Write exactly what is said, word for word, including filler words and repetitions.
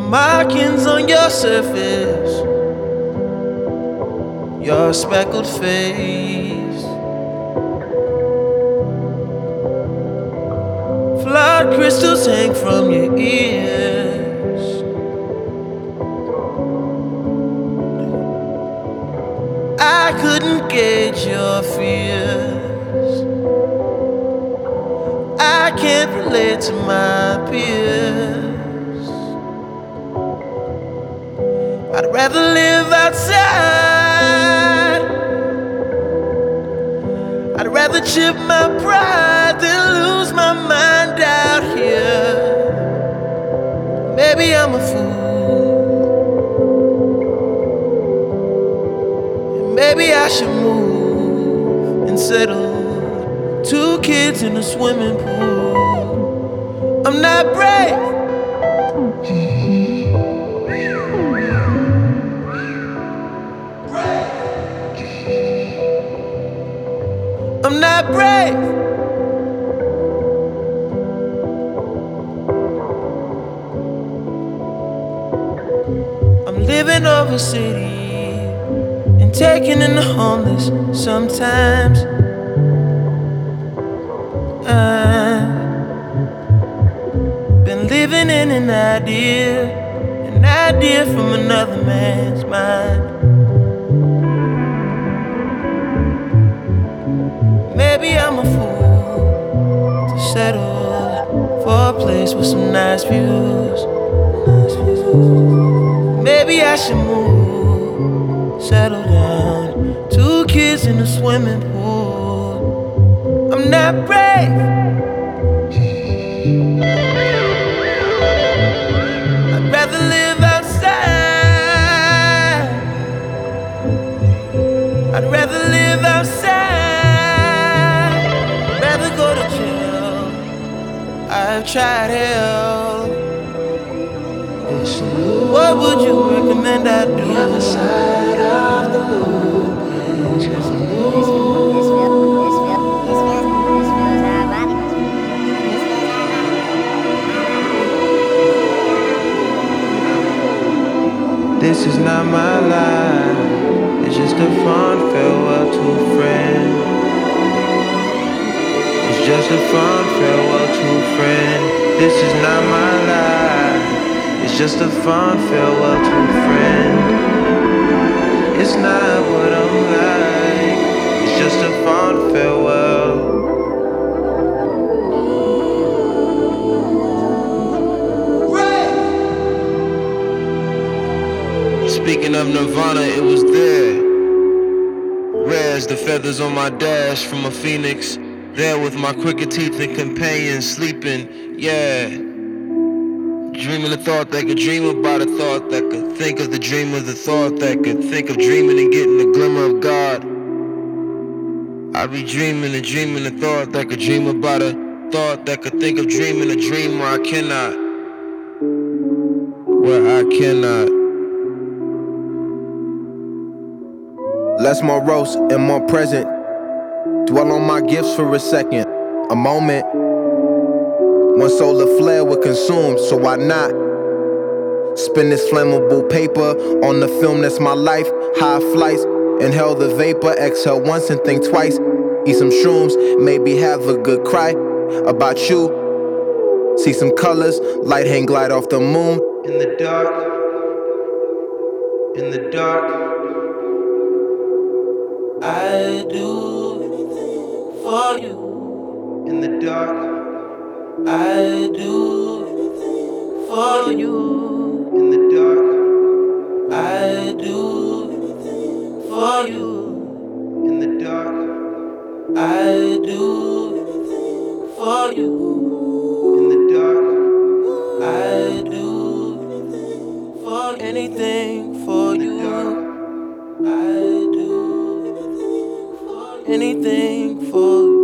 markings on your surface, your speckled face, flood crystals hang from your ears. I couldn't gauge your fears. I can't relate to my peers. I'd rather live outside. I'd rather chip my pride than lose my mind out here. Maybe I'm a fool, and maybe I should move and settle. Two kids in a swimming pool. I'm not brave. I'm not brave. I'm living over city and taking in the homeless sometimes. I've been living in an idea, an idea from another man's mind. Maybe I'm a fool to settle for a place with some nice views. Maybe I should move, settle down. Two kids in a swimming pool. I'm not brave. I'd rather live outside. I'd rather live outside. Rather go to jail. I've tried hell. What would you recommend I do? The other side of the moon. Just this is not my life. It's just a fond farewell to a friend. It's just a fond farewell to a friend. This is not my life. It's just a fond farewell to a friend. It's not what I'm like. It's just a fond farewell. Speaking of Nirvana, it was there. Rare as the feathers on my dash from a phoenix. There with my crooked teeth and companions sleeping, yeah. Dreaming a thought that could dream about a thought that could think of the dream of the thought that could think of dreaming and getting the glimmer of God. I'd be dreaming and dreaming a thought that could dream about a thought that could think of dreaming a dream where I cannot. Where I cannot. Less morose and more present. Dwell on my gifts for a second. A moment. One solar flare would consume, so why not? Spin this flammable paper on the film that's my life. High flights, inhale the vapor. Exhale once and think twice. Eat some shrooms, maybe have a good cry about you. See some colors, light hang glide off the moon. In the dark, in the dark, I do anything for you. In the dark, I do anything for you. In the dark, I do anything for you. In the dark, I do anything for you. In the dark, I do anything for anything for you. I do anything for you.